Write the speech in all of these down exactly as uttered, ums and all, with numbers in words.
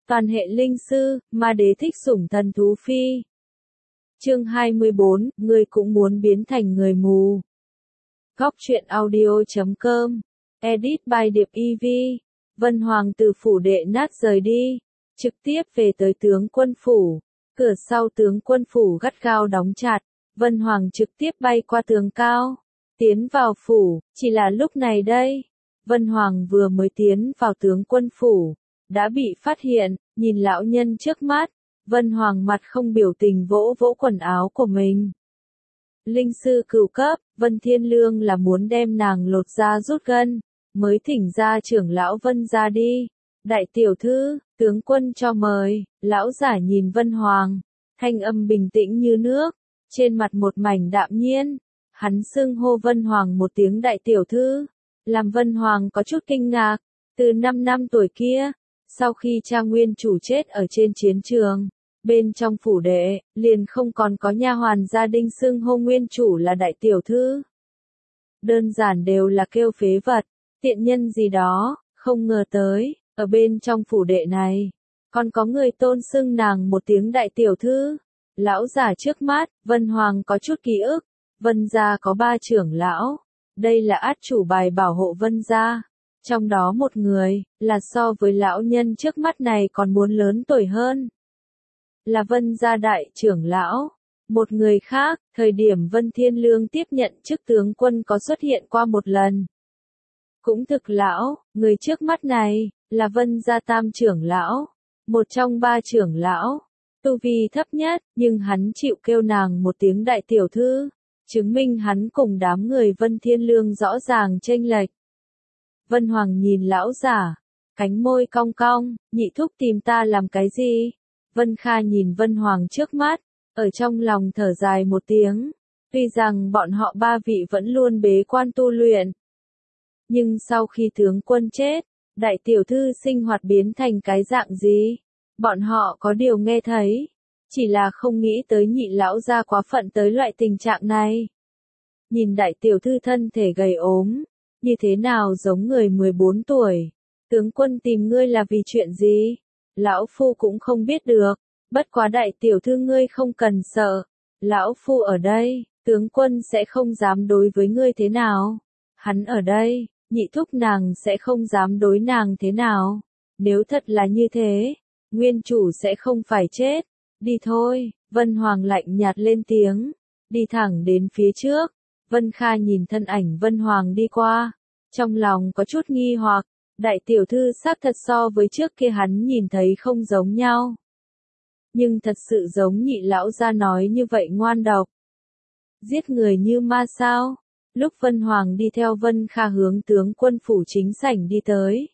Toàn hệ linh sư, ma đế thích sủng thần thú phi. Chương hai mươi bốn, ngươi cũng muốn biến thành người mù. Góc truyện audio chấm com. Edit by Điệp e vê. Vân Hoàng từ phủ đệ nát rời đi, trực tiếp về tới tướng quân phủ. Cửa sau tướng quân phủ gắt gao đóng chặt, Vân Hoàng trực tiếp bay qua tường cao, tiến vào phủ. Chỉ là lúc này đây, Vân Hoàng vừa mới tiến vào tướng quân phủ, đã bị phát hiện. Nhìn lão nhân trước mắt, Vân Hoàng mặt không biểu tình vỗ vỗ quần áo của mình. Linh sư cửu cấp, Vân Thiên Lương là muốn đem nàng lột da rút gân, mới thỉnh ra trưởng lão Vân ra đi. Đại tiểu thư, tướng quân cho mời. Lão giả nhìn Vân Hoàng, thanh âm bình tĩnh như nước, trên mặt một mảnh đạm nhiên. Hắn xưng hô Vân Hoàng một tiếng đại tiểu thư, làm Vân Hoàng có chút kinh ngạc. Từ năm năm tuổi kia, sau khi cha nguyên chủ chết ở trên chiến trường, bên trong phủ đệ, liền không còn có nha hoàn gia đình xưng hô nguyên chủ là đại tiểu thư. Đơn giản đều là kêu phế vật, tiện nhân gì đó. Không ngờ tới, ở bên trong phủ đệ này, còn có người tôn xưng nàng một tiếng đại tiểu thư. Lão giả trước mắt, Vân Hoàng có chút ký ức. Vân gia có ba trưởng lão, đây là át chủ bài bảo hộ Vân gia. Trong đó một người, là so với lão nhân trước mắt này còn muốn lớn tuổi hơn, là Vân gia đại trưởng lão. Một người khác, thời điểm Vân Thiên Lương tiếp nhận chức tướng quân có xuất hiện qua một lần. Cũng thực lão, người trước mắt này, là Vân gia tam trưởng lão, một trong ba trưởng lão, tu vi thấp nhất, nhưng hắn chịu kêu nàng một tiếng đại tiểu thư, chứng minh hắn cùng đám người Vân Thiên Lương rõ ràng chênh lệch. Vân Hoàng nhìn lão giả, cánh môi cong cong, nhị thúc tìm ta làm cái gì? Vân Kha nhìn Vân Hoàng trước mắt, ở trong lòng thở dài một tiếng. Tuy rằng bọn họ ba vị vẫn luôn bế quan tu luyện, nhưng sau khi tướng quân chết, đại tiểu thư sinh hoạt biến thành cái dạng gì? Bọn họ có điều nghe thấy, chỉ là không nghĩ tới nhị lão gia quá phận tới loại tình trạng này. Nhìn đại tiểu thư thân thể gầy ốm, như thế nào giống người mười bốn tuổi. Tướng quân tìm ngươi là vì chuyện gì? Lão phu cũng không biết được, bất quá đại tiểu thư ngươi không cần sợ. Lão phu ở đây, tướng quân sẽ không dám đối với ngươi thế nào. Hắn ở đây, nhị thúc nàng sẽ không dám đối nàng thế nào. Nếu thật là như thế, nguyên chủ sẽ không phải chết. Đi thôi, Vân Hoàng lạnh nhạt lên tiếng, đi thẳng đến phía trước. Vân Kha nhìn thân ảnh Vân Hoàng đi qua, trong lòng có chút nghi hoặc. Đại tiểu thư xác thật so với trước kia hắn nhìn thấy không giống nhau, nhưng thật sự giống nhị lão gia nói như vậy ngoan độc, giết người như ma sao? Lúc Vân Hoàng đi theo Vân Kha hướng tướng quân phủ chính sảnh đi tới,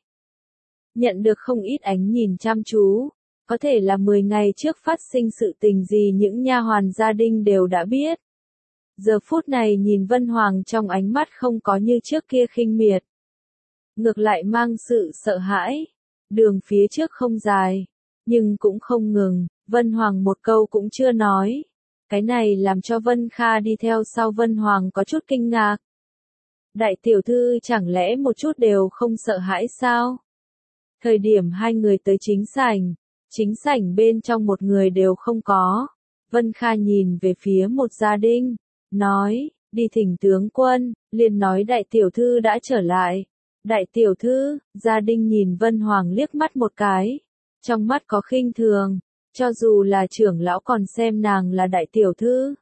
nhận được không ít ánh nhìn chăm chú. Có thể là mười ngày trước phát sinh sự tình gì những nha hoàn gia đình đều đã biết. Giờ phút này nhìn Vân Hoàng trong ánh mắt không có như trước kia khinh miệt, ngược lại mang sự sợ hãi. Đường phía trước không dài, nhưng cũng không ngừng. Vân Hoàng một câu cũng chưa nói. Cái này làm cho Vân Kha đi theo sau Vân Hoàng có chút kinh ngạc. Đại tiểu thư chẳng lẽ một chút đều không sợ hãi sao? Thời điểm hai người tới chính sảnh, chính sảnh bên trong một người đều không có. Vân Kha nhìn về phía một gia đình, nói, đi thỉnh tướng quân, liền nói đại tiểu thư đã trở lại. Đại tiểu thư, gia đình nhìn Vân Hoàng liếc mắt một cái, trong mắt có khinh thường, cho dù là trưởng lão còn xem nàng là đại tiểu thư.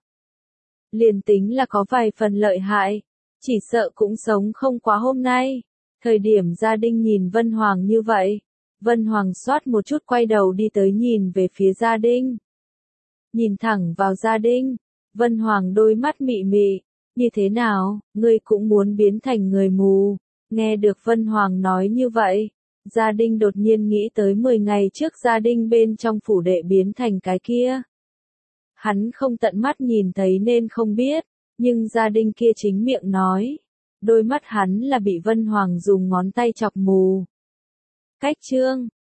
Liền tính là có vài phần lợi hại, chỉ sợ cũng sống không quá hôm nay. Thời điểm gia đình nhìn Vân Hoàng như vậy, Vân Hoàng xoát một chút quay đầu đi tới nhìn về phía gia đình. Nhìn thẳng vào gia đình, Vân Hoàng đôi mắt mị mị, như thế nào, ngươi cũng muốn biến thành người mù? Nghe được Vân Hoàng nói như vậy, gia đình đột nhiên nghĩ tới mười ngày trước gia đình bên trong phủ đệ biến thành cái kia. Hắn không tận mắt nhìn thấy nên không biết, nhưng gia đình kia chính miệng nói, đôi mắt hắn là bị Vân Hoàng dùng ngón tay chọc mù. Cách chương